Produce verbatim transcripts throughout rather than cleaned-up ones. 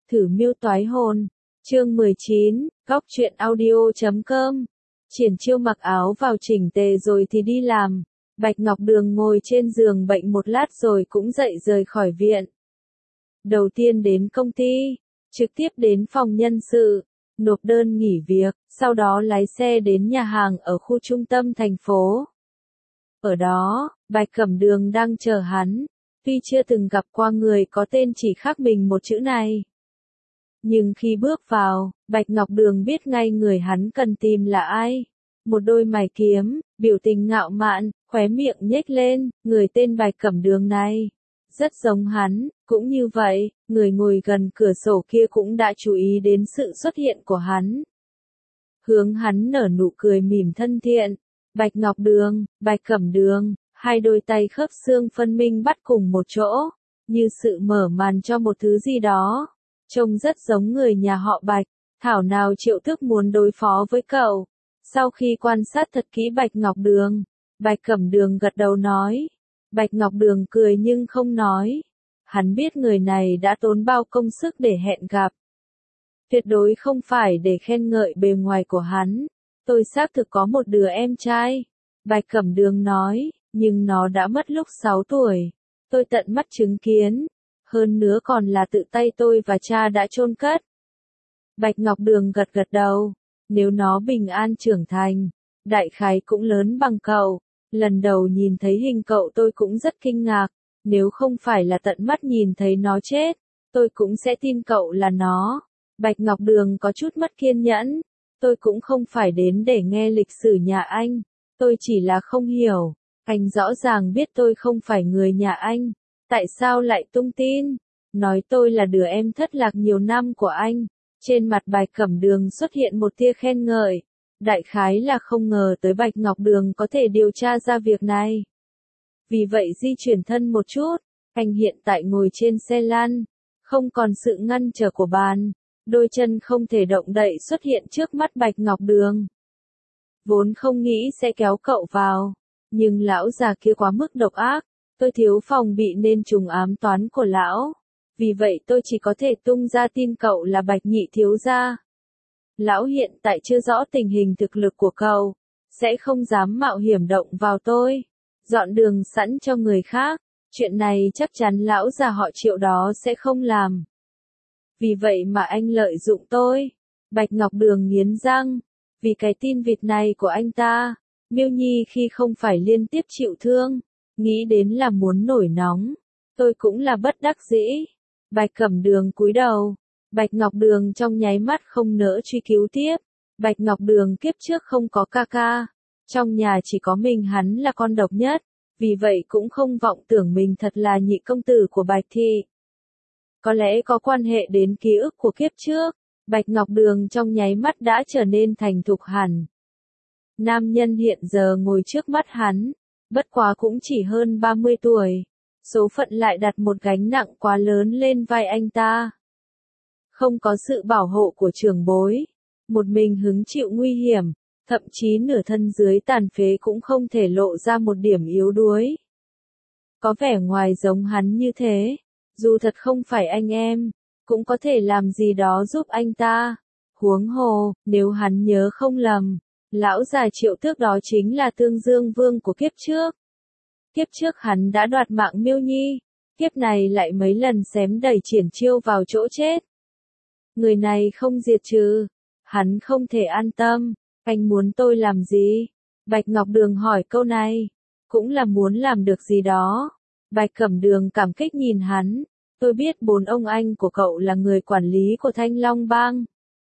Thử miêu toái hồn. Chương mười chín, góc truyện audio chấm com. Triển Chiêu mặc áo vào chỉnh tề rồi thì đi làm. Bạch Ngọc Đường ngồi trên giường bệnh một lát rồi cũng dậy rời khỏi viện. Đầu tiên đến công ty, trực tiếp đến phòng nhân sự, nộp đơn nghỉ việc, sau đó lái xe đến nhà hàng ở khu trung tâm thành phố. Ở đó, Bạch Cẩm Đường đang chờ hắn, tuy chưa từng gặp qua người có tên chỉ khác mình một chữ này. Nhưng khi bước vào, Bạch Ngọc Đường biết ngay người hắn cần tìm là ai. Một đôi mày kiếm, biểu tình ngạo mạn, khóe miệng nhếch lên, người tên Bạch Cẩm Đường này. Rất giống hắn, cũng như vậy, người ngồi gần cửa sổ kia cũng đã chú ý đến sự xuất hiện của hắn. Hướng hắn nở nụ cười mỉm thân thiện. Bạch Ngọc Đường, Bạch Cẩm Đường, hai đôi tay khớp xương phân minh bắt cùng một chỗ, như sự mở màn cho một thứ gì đó. Trông rất giống người nhà họ Bạch, thảo nào Triệu Thức muốn đối phó với cậu. Sau khi quan sát thật kỹ Bạch Ngọc Đường, Bạch Cẩm Đường gật đầu nói. Bạch Ngọc Đường cười nhưng không nói. Hắn biết người này đã tốn bao công sức để hẹn gặp. Tuyệt đối không phải để khen ngợi bề ngoài của hắn. Tôi xác thực có một đứa em trai. Bạch Cẩm Đường nói, nhưng nó đã mất lúc sáu tuổi. Tôi tận mắt chứng kiến. Hơn nữa còn là tự tay tôi và cha đã chôn cất. Bạch Ngọc Đường gật gật đầu. Nếu nó bình an trưởng thành, đại khái cũng lớn bằng cậu. Lần đầu nhìn thấy hình cậu tôi cũng rất kinh ngạc. Nếu không phải là tận mắt nhìn thấy nó chết, tôi cũng sẽ tin cậu là nó. Bạch Ngọc Đường có chút mất kiên nhẫn. Tôi cũng không phải đến để nghe lịch sử nhà anh. Tôi chỉ là không hiểu. Anh rõ ràng biết tôi không phải người nhà anh. Tại sao lại tung tin? Nói tôi là đứa em thất lạc nhiều năm của anh. Trên mặt Bạch Cẩm Đường xuất hiện một tia khen ngợi. Đại khái là không ngờ tới Bạch Ngọc Đường có thể điều tra ra việc này. Vì vậy di chuyển thân một chút. Anh hiện tại ngồi trên xe lăn. Không còn sự ngăn trở của bàn. Đôi chân không thể động đậy xuất hiện trước mắt Bạch Ngọc Đường. Vốn không nghĩ sẽ kéo cậu vào. Nhưng lão già kia quá mức độc ác. Tôi thiếu phòng bị nên trùng ám toán của lão. Vì vậy tôi chỉ có thể tung ra tin cậu là Bạch Nhị thiếu gia. Lão hiện tại chưa rõ tình hình thực lực của cậu. Sẽ không dám mạo hiểm động vào tôi. Dọn đường sẵn cho người khác. Chuyện này chắc chắn lão già họ Triệu đó sẽ không làm. Vì vậy mà anh lợi dụng tôi. Bạch Ngọc Đường nghiến răng. Vì cái tin vịt này của anh ta. Miêu Nhi khi không phải liên tiếp chịu thương. Nghĩ đến là muốn nổi nóng. Tôi cũng là bất đắc dĩ. Bạch Cẩm Đường cúi đầu. Bạch Ngọc Đường trong nháy mắt không nỡ truy cứu tiếp. Bạch Ngọc Đường kiếp trước không có ca ca. Trong nhà chỉ có mình hắn là con độc nhất. Vì vậy cũng không vọng tưởng mình thật là nhị công tử của Bạch thị. Có lẽ có quan hệ đến ký ức của kiếp trước. Bạch Ngọc Đường trong nháy mắt đã trở nên thành thục hẳn. Nam nhân hiện giờ ngồi trước mắt hắn. Bất quá cũng chỉ hơn ba mươi tuổi. Số phận lại đặt một gánh nặng quá lớn lên vai anh ta. Không có sự bảo hộ của trưởng bối. Một mình hứng chịu nguy hiểm. Thậm chí nửa thân dưới tàn phế cũng không thể lộ ra một điểm yếu đuối. Có vẻ ngoài giống hắn như thế. Dù thật không phải anh em. Cũng có thể làm gì đó giúp anh ta. Huống hồ, nếu hắn nhớ không lầm. Lão già Triệu Tước đó chính là Tương Dương Vương của kiếp trước. Kiếp trước hắn đã đoạt mạng Miêu Nhi. Kiếp này lại mấy lần xém đẩy Triển Chiêu vào chỗ chết. Người này không diệt trừ. Hắn không thể an tâm. Anh muốn tôi làm gì? Bạch Ngọc Đường hỏi câu này. Cũng là muốn làm được gì đó. Bạch Cẩm Đường cảm kích nhìn hắn. Tôi biết bốn ông anh của cậu là người quản lý của Thanh Long Bang.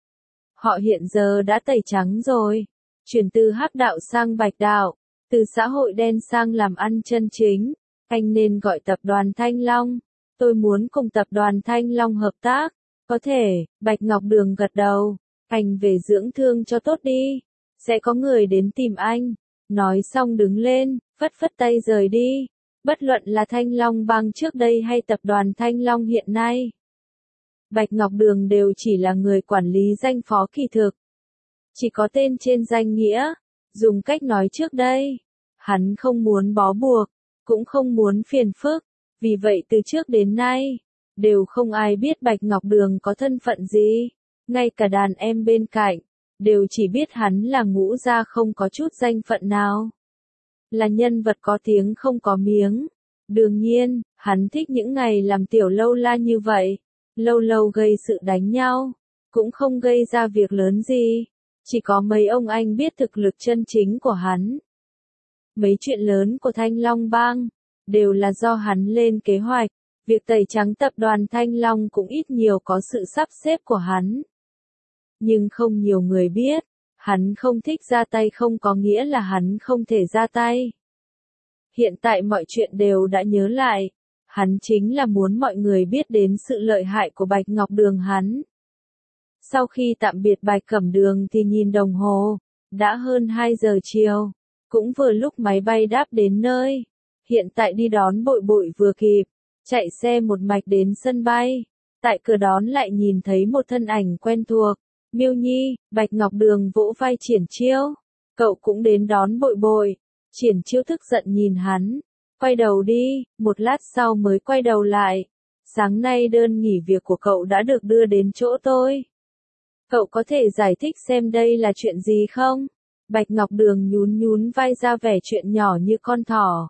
Họ hiện giờ đã tẩy trắng rồi. Chuyển từ hắc đạo sang bạch đạo. Từ xã hội đen sang làm ăn chân chính. Anh nên gọi tập đoàn Thanh Long. Tôi muốn cùng tập đoàn Thanh Long hợp tác. Có thể, Bạch Ngọc Đường gật đầu. Anh về dưỡng thương cho tốt đi. Sẽ có người đến tìm anh. Nói xong đứng lên, phất phất tay rời đi. Bất luận là Thanh Long Bang trước đây hay tập đoàn Thanh Long hiện nay. Bạch Ngọc Đường đều chỉ là người quản lý danh phó kỳ thực. Chỉ có tên trên danh nghĩa. Dùng cách nói trước đây. Hắn không muốn bó buộc. Cũng không muốn phiền phức. Vì vậy từ trước đến nay. đều không ai biết Bạch Ngọc Đường có thân phận gì, ngay cả đàn em bên cạnh, đều chỉ biết hắn là Ngũ gia không có chút danh phận nào. Là nhân vật có tiếng không có miếng. Đương nhiên, hắn thích những ngày làm tiểu lâu la như vậy, lâu lâu gây sự đánh nhau, cũng không gây ra việc lớn gì, chỉ có mấy ông anh biết thực lực chân chính của hắn. Mấy chuyện lớn của Thanh Long Bang, đều là do hắn lên kế hoạch, việc tẩy trắng tập đoàn Thanh Long cũng ít nhiều có sự sắp xếp của hắn. Nhưng không nhiều người biết, hắn không thích ra tay không có nghĩa là hắn không thể ra tay. Hiện tại mọi chuyện đều đã nhớ lại, hắn chính là muốn mọi người biết đến sự lợi hại của Bạch Ngọc Đường hắn. Sau khi tạm biệt Bạch Cẩm Đường thì nhìn đồng hồ, đã hơn hai giờ chiều, cũng vừa lúc máy bay đáp đến nơi. Hiện tại đi đón Bội Bội vừa kịp, chạy xe một mạch đến sân bay, tại cửa đón lại nhìn thấy một thân ảnh quen thuộc, Miêu Nhi. Bạch Ngọc Đường vỗ vai Triển Chiêu, cậu cũng đến đón Bội Bội. Triển Chiêu tức giận nhìn hắn, quay đầu đi, một lát sau mới quay đầu lại. Sáng nay đơn nghỉ việc của cậu đã được đưa đến chỗ tôi. Cậu có thể giải thích xem đây là chuyện gì không? Bạch Ngọc Đường nhún nhún vai ra vẻ chuyện nhỏ như con thỏ.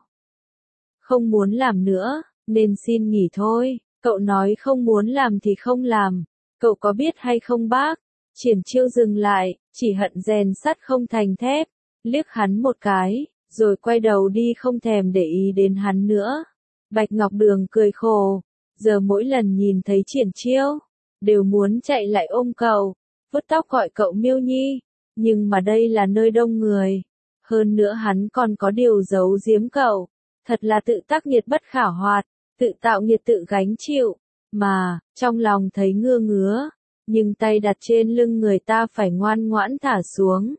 Không muốn làm nữa, nên xin nghỉ thôi. Cậu nói không muốn làm thì không làm. Cậu có biết hay không bác? Triển Chiêu dừng lại, chỉ hận rèn sắt không thành thép, liếc hắn một cái, rồi quay đầu đi không thèm để ý đến hắn nữa. Bạch Ngọc Đường cười khổ, giờ mỗi lần nhìn thấy Triển Chiêu, đều muốn chạy lại ôm cậu, vuốt tóc gọi cậu Miêu Nhi, nhưng mà đây là nơi đông người, hơn nữa hắn còn có điều giấu giếm cậu, thật là tự tác nghiệt bất khả hoạt, tự tạo nghiệt tự gánh chịu, mà, trong lòng thấy ngưa ngứa, nhưng tay đặt trên lưng người ta phải ngoan ngoãn thả xuống.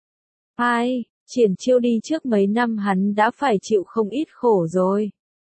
Ai, Triển Chiêu đi trước mấy năm hắn đã phải chịu không ít khổ rồi.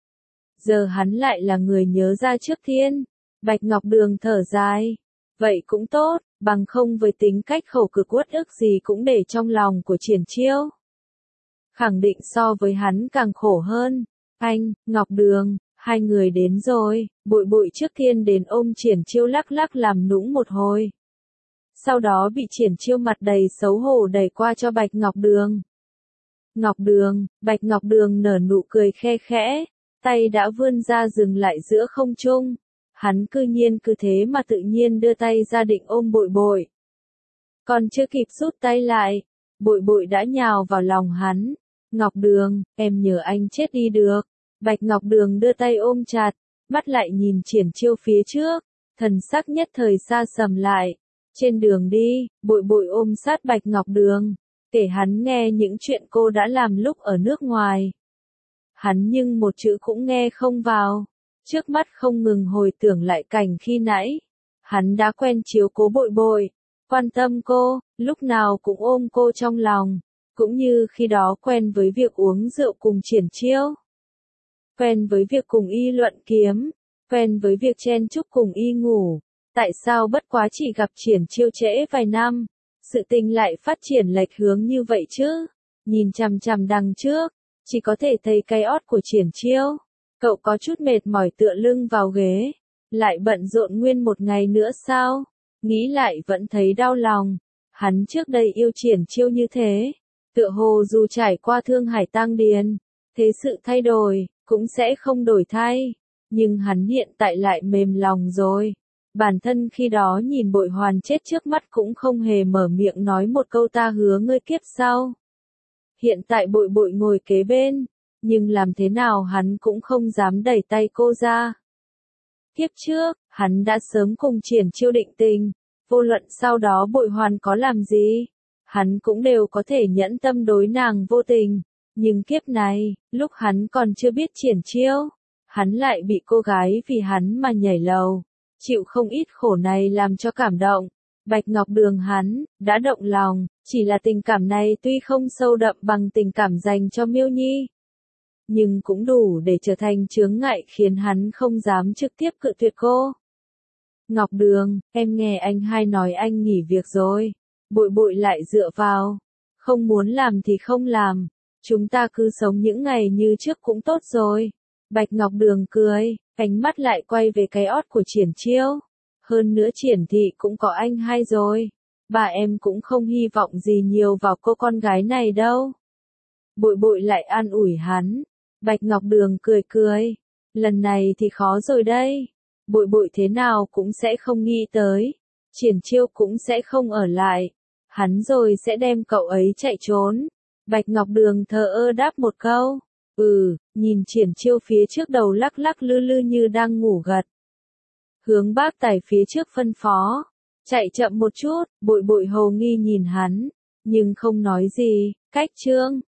Giờ hắn lại là người nhớ ra trước thiên. Bạch Ngọc Đường thở dài. Vậy cũng tốt, bằng không với tính cách khẩu cực uất ức gì cũng để trong lòng của Triển Chiêu. Khẳng định so với hắn càng khổ hơn. Anh, Ngọc Đường, hai người đến rồi. Bội Bội trước tiên đến ôm Triển Chiêu lắc lắc làm nũng một hồi. Sau đó bị Triển Chiêu mặt đầy xấu hổ đẩy qua cho Bạch Ngọc Đường. Ngọc Đường, Bạch Ngọc Đường nở nụ cười khe khẽ, tay đã vươn ra dừng lại giữa không trung. Hắn cư nhiên cứ thế mà tự nhiên đưa tay ra định ôm Bội Bội. Còn chưa kịp rút tay lại, Bội Bội đã nhào vào lòng hắn. Ngọc Đường, em nhờ anh chết đi được. Bạch Ngọc Đường đưa tay ôm chặt, mắt lại nhìn Triển Chiêu phía trước, thần sắc nhất thời xa sầm lại. Trên đường đi, Bội Bội ôm sát Bạch Ngọc Đường, kể hắn nghe những chuyện cô đã làm lúc ở nước ngoài. Hắn nhưng một chữ cũng nghe không vào, trước mắt không ngừng hồi tưởng lại cảnh khi nãy. Hắn đã quen chiếu cố Bội Bội, quan tâm cô, lúc nào cũng ôm cô trong lòng, cũng như khi đó quen với việc uống rượu cùng Triển Chiêu. Quen với việc cùng y luận kiếm, quen với việc chen chúc cùng y ngủ. Tại sao bất quá chỉ gặp Triển Chiêu trễ vài năm, sự tình lại phát triển lệch hướng như vậy chứ? Nhìn chằm chằm đằng trước, chỉ có thể thấy cái ót của Triển Chiêu. Cậu có chút mệt mỏi tựa lưng vào ghế, lại bận rộn nguyên một ngày nữa sao? Nghĩ lại vẫn thấy đau lòng. Hắn trước đây yêu Triển Chiêu như thế, tựa hồ dù trải qua thương hải tang điền, thế sự thay đổi, cũng sẽ không đổi thay. Nhưng hắn hiện tại lại mềm lòng rồi. Bản thân khi đó nhìn Bội Hoàn chết trước mắt cũng không hề mở miệng nói một câu ta hứa ngươi kiếp sau. Hiện tại Bội Bội ngồi kế bên, nhưng làm thế nào hắn cũng không dám đẩy tay cô ra. Kiếp trước, hắn đã sớm cùng Triển Chiêu định tình, vô luận sau đó Bội Hoàn có làm gì, hắn cũng đều có thể nhẫn tâm đối nàng vô tình. Nhưng kiếp này, lúc hắn còn chưa biết Triển Chiêu, hắn lại bị cô gái vì hắn mà nhảy lầu. Chịu không ít khổ này làm cho cảm động. Bạch Ngọc Đường hắn, đã động lòng, chỉ là tình cảm này tuy không sâu đậm bằng tình cảm dành cho Miêu Nhi, nhưng cũng đủ để trở thành chướng ngại khiến hắn không dám trực tiếp cự tuyệt cô. Ngọc Đường, em nghe anh hai nói anh nghỉ việc rồi. Bội Bội lại dựa vào. Không muốn làm thì không làm. Chúng ta cứ sống những ngày như trước cũng tốt rồi. Bạch Ngọc Đường cười, Ánh mắt lại quay về cái ót của Triển Chiêu. Hơn nữa Triển thị cũng có anh hai rồi. Bà em cũng không hy vọng gì nhiều vào cô con gái này đâu. Bội bội lại an ủi hắn. Bạch Ngọc Đường cười cười. Lần này thì khó rồi đây. Bội bội thế nào cũng sẽ không nghĩ tới. Triển Chiêu cũng sẽ không ở lại. Hắn rồi sẽ đem cậu ấy chạy trốn. Bạch Ngọc Đường thờ ơ đáp một câu. Ừ, nhìn Triển Chiêu phía trước đầu lắc lắc lư lư như đang ngủ gật. Hướng Bác Tài phía trước phân phó. Chạy chậm một chút, bội bội hồ nghi nhìn hắn. Nhưng không nói gì, cách trương.